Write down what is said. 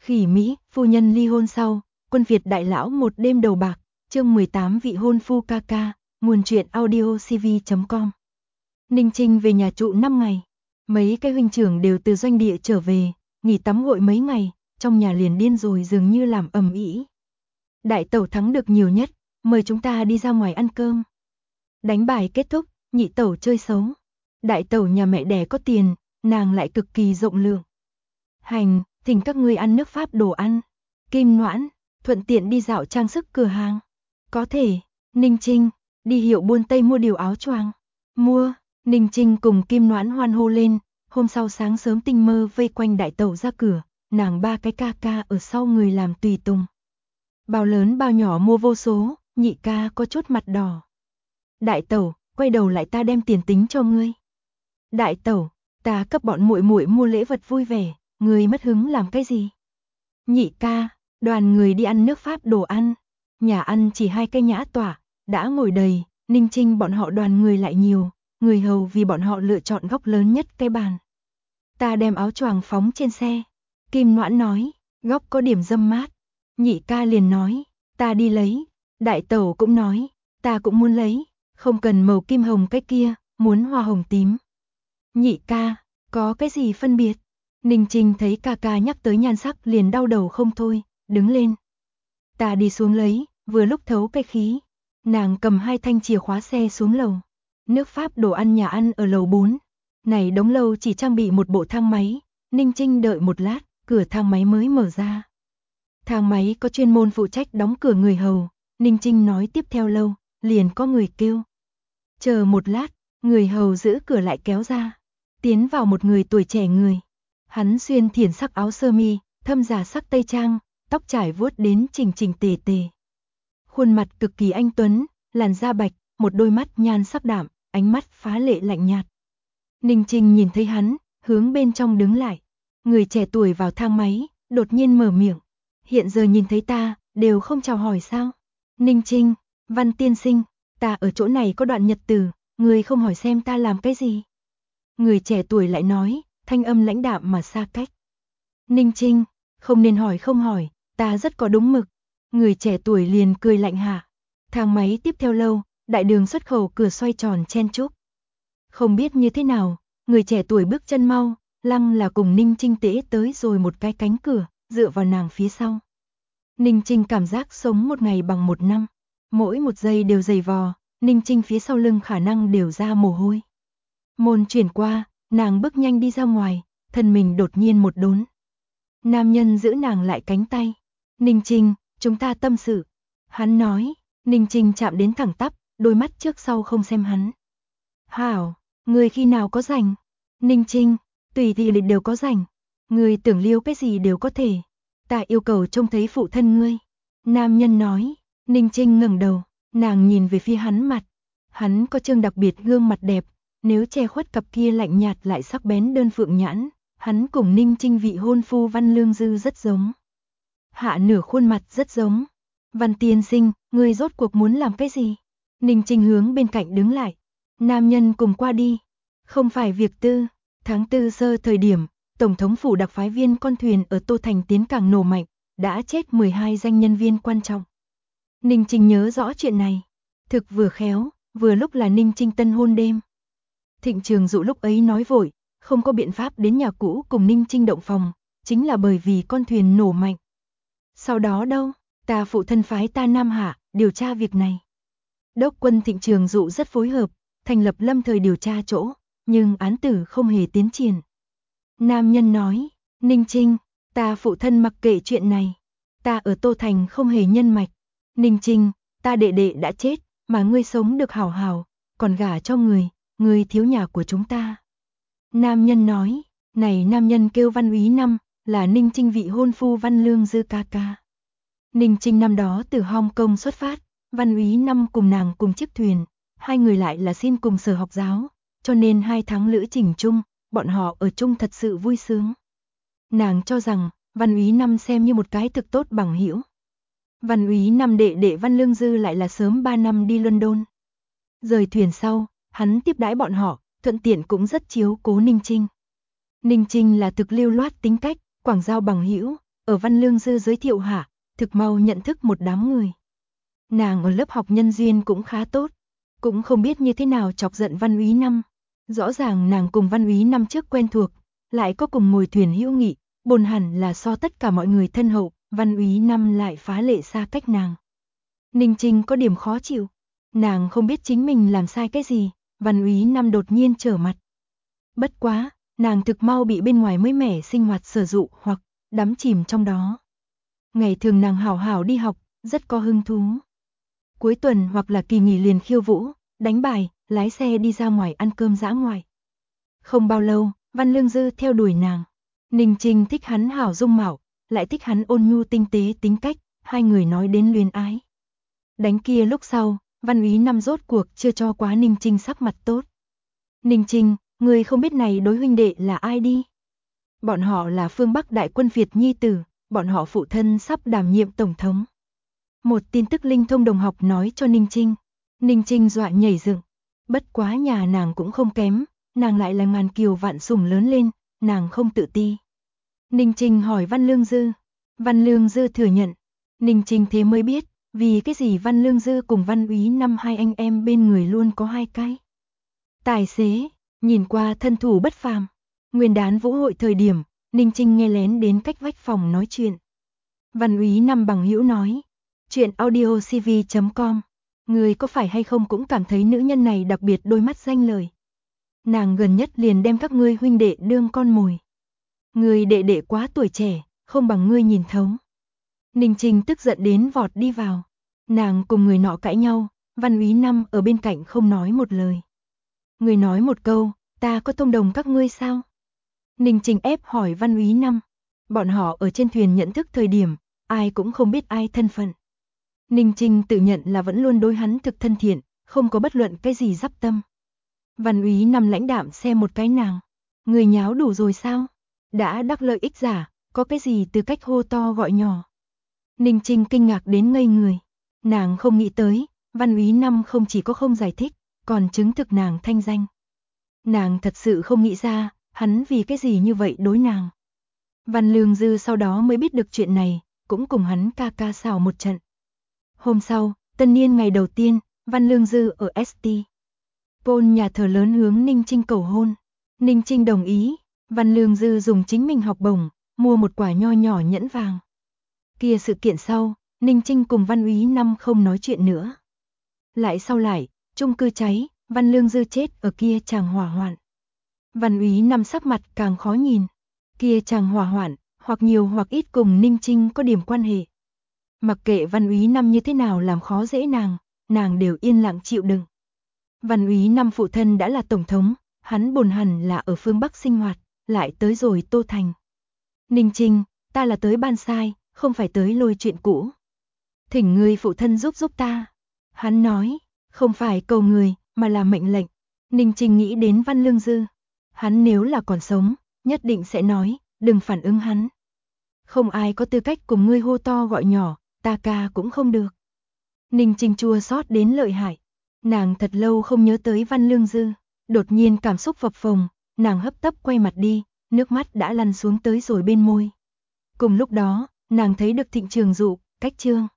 Khỉ Mỹ, phu nhân ly hôn sau, quân Việt đại lão một đêm đầu bạc, chương 18 vị hôn phu ca ca, nguồn truyện audio cv.com. Ninh Trinh về nhà trụ 5 ngày, mấy cái huynh trưởng đều từ doanh địa trở về, nghỉ tắm gội mấy ngày, trong nhà liền điên rồi dường như làm ầm ĩ. Đại tẩu thắng được nhiều nhất, mời chúng ta đi ra ngoài ăn cơm. Đánh bài kết thúc, nhị tẩu chơi xấu. Đại tẩu nhà mẹ đẻ có tiền, nàng lại cực kỳ rộng lượng. Hành, thỉnh các ngươi ăn nước Pháp đồ ăn. Kim Noãn, thuận tiện đi dạo trang sức cửa hàng. Có thể, Ninh Trinh, đi hiệu buôn Tây mua điều áo choàng. Mua, Ninh Trinh cùng Kim Noãn hoan hô lên, hôm sau sáng sớm tinh mơ vây quanh đại tẩu ra cửa, nàng ba cái ca ca ở sau người làm tùy tùng. Bao lớn bao nhỏ mua vô số, nhị ca có chút mặt đỏ. Đại tẩu, quay đầu lại ta đem tiền tính cho ngươi. Đại tẩu, ta cấp bọn muội muội mua lễ vật vui vẻ, ngươi mất hứng làm cái gì? Nhị ca, đoàn người đi ăn nước Pháp đồ ăn, nhà ăn chỉ 2 cái nhã tọa, đã ngồi đầy, Ninh Trinh bọn họ đoàn người lại nhiều, người hầu vì bọn họ lựa chọn góc lớn nhất cái bàn. Ta đem áo choàng phóng trên xe, Kim Noãn nói, góc có điểm dâm mát. Nhị ca liền nói, ta đi lấy, đại tẩu cũng nói, ta cũng muốn lấy, không cần màu kim hồng cái kia, muốn hoa hồng tím. Nhị ca, có cái gì phân biệt? Ninh Trinh thấy ca ca nhắc tới nhan sắc liền đau đầu không thôi, đứng lên. Ta đi xuống lấy, vừa lúc thấu cái khí. Nàng cầm 2 thanh chìa khóa xe xuống lầu. Nước Pháp đồ ăn nhà ăn ở lầu 4. Này đống lâu chỉ trang bị một bộ thang máy, Ninh Trinh đợi một lát, cửa thang máy mới mở ra. Thang máy có chuyên môn phụ trách đóng cửa người hầu, Ninh Trinh nói tiếp theo lâu, liền có người kêu. Chờ một lát, người hầu giữ cửa lại kéo ra. Tiến vào một người tuổi trẻ người. Hắn xuyên thiển sắc áo sơ mi, thâm giả sắc tây trang, tóc trải vuốt đến chỉnh chỉnh tề tề. Khuôn mặt cực kỳ anh tuấn, làn da bạch, một đôi mắt nhan sắc đạm, ánh mắt phá lệ lạnh nhạt. Ninh Trinh nhìn thấy hắn, hướng bên trong đứng lại. Người trẻ tuổi vào thang máy, đột nhiên mở miệng. Hiện giờ nhìn thấy ta, đều không chào hỏi sao? Ninh Trinh, Văn tiên sinh, ta ở chỗ này có đoạn nhật tử, người không hỏi xem ta làm cái gì? Người trẻ tuổi lại nói, thanh âm lãnh đạm mà xa cách. Ninh Trinh, không nên hỏi không hỏi, ta rất có đúng mực. Người trẻ tuổi liền cười lạnh hạ. Thang máy tiếp theo lâu, đại đường xuất khẩu cửa xoay tròn chen chúc. Không biết như thế nào, người trẻ tuổi bước chân mau, lăng là cùng Ninh Trinh tễ tới rồi một cái cánh cửa, dựa vào nàng phía sau. Ninh Trinh cảm giác sống một ngày bằng một năm, mỗi một giây đều dày vò, Ninh Trinh phía sau lưng khả năng đều ra mồ hôi. Môn chuyển qua, nàng bước nhanh đi ra ngoài, thân mình đột nhiên một đốn. Nam nhân giữ nàng lại cánh tay. Ninh Trinh, chúng ta tâm sự. Hắn nói, Ninh Trinh chạm đến thẳng tắp, đôi mắt trước sau không xem hắn. Hảo, người khi nào có rảnh? Ninh Trinh, tùy thì lịch đều có rảnh. Người tưởng liêu cái gì đều có thể. Ta yêu cầu trông thấy phụ thân ngươi. Nam nhân nói, Ninh Trinh ngẩng đầu, nàng nhìn về phía hắn mặt. Hắn có trương đặc biệt gương mặt đẹp, nếu che khuất cặp kia lạnh nhạt lại sắc bén đơn phượng nhãn, hắn cùng Ninh Trinh vị hôn phu Văn Lương Dư rất giống. Hạ nửa khuôn mặt rất giống. Văn tiên sinh, ngươi rốt cuộc muốn làm cái gì? Ninh Trinh hướng bên cạnh đứng lại. Nam nhân cùng qua đi. Không phải việc tư. Tháng 4 sơ thời điểm, Tổng thống phủ đặc phái viên con thuyền ở Tô Thành tiến cảng nổ mạnh, đã chết 12 danh nhân viên quan trọng. Ninh Trinh nhớ rõ chuyện này. Thực vừa khéo, vừa lúc là Ninh Trinh tân hôn đêm. Thịnh Trường Dụ lúc ấy nói vội, không có biện pháp đến nhà cũ cùng Ninh Trinh động phòng, chính là bởi vì con thuyền nổ mạnh. Sau đó đâu, ta phụ thân phái ta Nam Hạ, điều tra việc này. Đốc quân Thịnh Trường Dụ rất phối hợp, thành lập lâm thời điều tra chỗ, nhưng án tử không hề tiến triển. Nam nhân nói, Ninh Trinh, ta phụ thân mặc kệ chuyện này, ta ở Tô Thành không hề nhân mạch. Ninh Trinh, ta đệ đệ đã chết, mà ngươi sống được hảo hảo, còn gả cho người thiếu nhà của chúng ta. Nam nhân nói, này nam nhân kêu Văn Úy Năm, là Ninh Trinh vị hôn phu Văn Lương Dư ca ca. Ninh Trinh năm đó từ Hong Kong xuất phát, Văn Úy Năm cùng nàng cùng chiếc thuyền, 2 người lại là xin cùng sở học giáo, cho nên 2 tháng lữ trình chung, bọn họ ở chung thật sự vui sướng. Nàng cho rằng, Văn Úy Năm xem như một cái thực tốt bằng hữu. Văn Úy Năm đệ đệ Văn Lương Dư lại là sớm 3 năm đi London. Rời thuyền sau, hắn tiếp đãi bọn họ, thuận tiện cũng rất chiếu cố Ninh Trinh. Ninh Trinh là thực lưu loát tính cách, quảng giao bằng hữu, ở Văn Lương Dư giới thiệu hạ, thực mau nhận thức một đám người. Nàng ở lớp học nhân duyên cũng khá tốt, cũng không biết như thế nào chọc giận Văn Úy Năm. Rõ ràng nàng cùng Văn Úy Năm trước quen thuộc, lại có cùng ngồi thuyền hữu nghị, bồn hẳn là so tất cả mọi người thân hậu, Văn Úy Năm lại phá lệ xa cách nàng. Ninh Trinh có điểm khó chịu, nàng không biết chính mình làm sai cái gì, Văn Úy Năm đột nhiên trở mặt. Bất quá, nàng thực mau bị bên ngoài mới mẻ sinh hoạt sở dụ hoặc đắm chìm trong đó. Ngày thường nàng hảo hảo đi học, rất có hứng thú. Cuối tuần hoặc là kỳ nghỉ liền khiêu vũ, đánh bài, lái xe đi ra ngoài ăn cơm dã ngoại. Không bao lâu, Văn Lương Dư theo đuổi nàng. Ninh Trinh thích hắn hảo dung mạo, lại thích hắn ôn nhu tinh tế tính cách, hai người nói đến luyến ái. Đánh kia lúc sau, Văn Úy Năm rốt cuộc chưa cho quá Ninh Trinh sắc mặt tốt. Ninh Trinh, người không biết này đối huynh đệ là ai đi? Bọn họ là phương Bắc đại quân Việt nhi tử, bọn họ phụ thân sắp đảm nhiệm tổng thống. Một tin tức linh thông đồng học nói cho Ninh Trinh. Ninh Trinh dọa nhảy dựng. Bất quá nhà nàng cũng không kém, nàng lại là ngàn kiều vạn sủng lớn lên, nàng không tự ti. Ninh Trinh hỏi Văn Lương Dư. Văn Lương Dư thừa nhận. Ninh Trinh thế mới biết, vì cái gì Văn Lương Dư cùng Văn Úy Năm hai anh em bên người luôn có hai cái. Tài xế, nhìn qua thân thủ bất phàm. Nguyên đán vũ hội thời điểm, Ninh Trinh nghe lén đến cách vách phòng nói chuyện. Văn Úy Năm bằng hữu nói. Chuyện audiocv.com. Người có phải hay không cũng cảm thấy nữ nhân này đặc biệt đôi mắt danh lời. Nàng gần nhất liền đem các ngươi huynh đệ đương con mồi. Người đệ đệ quá tuổi trẻ, không bằng ngươi nhìn thấu. Ninh Trinh tức giận đến vọt đi vào. Nàng cùng người nọ cãi nhau, Văn Úy Năm ở bên cạnh không nói một lời. Người nói một câu, ta có thông đồng các ngươi sao? Ninh Trinh ép hỏi Văn Úy Năm. Bọn họ ở trên thuyền nhận thức thời điểm, ai cũng không biết ai thân phận. Ninh Trinh tự nhận là vẫn luôn đối hắn thực thân thiện, không có bất luận cái gì dắp tâm. Văn Úy Năm lãnh đạm xem một cái nàng. Người nháo đủ rồi sao? Đã đắc lợi ích giả, có cái gì từ cách hô to gọi nhỏ. Ninh Trinh kinh ngạc đến ngây người. Nàng không nghĩ tới, Văn Úy Năm không chỉ có không giải thích, còn chứng thực nàng thanh danh. Nàng thật sự không nghĩ ra, hắn vì cái gì như vậy đối nàng. Văn Lương Dư sau đó mới biết được chuyện này, cũng cùng hắn ca ca xào một trận. Hôm sau, tân niên ngày đầu tiên, Văn Lương Dư ở St. Paul nhà thờ lớn hướng Ninh Trinh cầu hôn. Ninh Trinh đồng ý, Văn Lương Dư dùng chính mình học bổng, mua một quả nho nhỏ nhẫn vàng. Kia sự kiện sau, Ninh Trinh cùng Văn Úy Năm không nói chuyện nữa. Lại sau lại, chung cư cháy, Văn Lương Dư chết ở kia chàng hỏa hoạn. Văn Úy Năm sắc mặt càng khó nhìn. Kia chàng hỏa hoạn, hoặc nhiều hoặc ít cùng Ninh Trinh có điểm quan hệ. Mặc kệ Văn Úy Năm như thế nào làm khó dễ nàng đều yên lặng chịu đựng. Văn Úy Năm phụ thân đã là tổng thống, hắn bồn hẳn là ở phương Bắc sinh hoạt, lại tới rồi Tô Thành. Ninh Trinh, ta là tới ban sai, không phải tới lôi chuyện cũ. Thỉnh ngươi phụ thân giúp ta. Hắn nói, không phải cầu người, mà là mệnh lệnh. Ninh Trinh nghĩ đến Văn Lương Dư. Hắn nếu là còn sống, nhất định sẽ nói, đừng phản ứng hắn. Không ai có tư cách cùng ngươi hô to gọi nhỏ, ta ca cũng không được. Ninh Trinh chua xót đến lợi hại. Nàng thật lâu không nhớ tới Văn Lương Dư. Đột nhiên cảm xúc phập phồng, nàng hấp tấp quay mặt đi, nước mắt đã lăn xuống tới rồi bên môi. Cùng lúc đó, nàng thấy được Thịnh Trường Dụ, cách Trương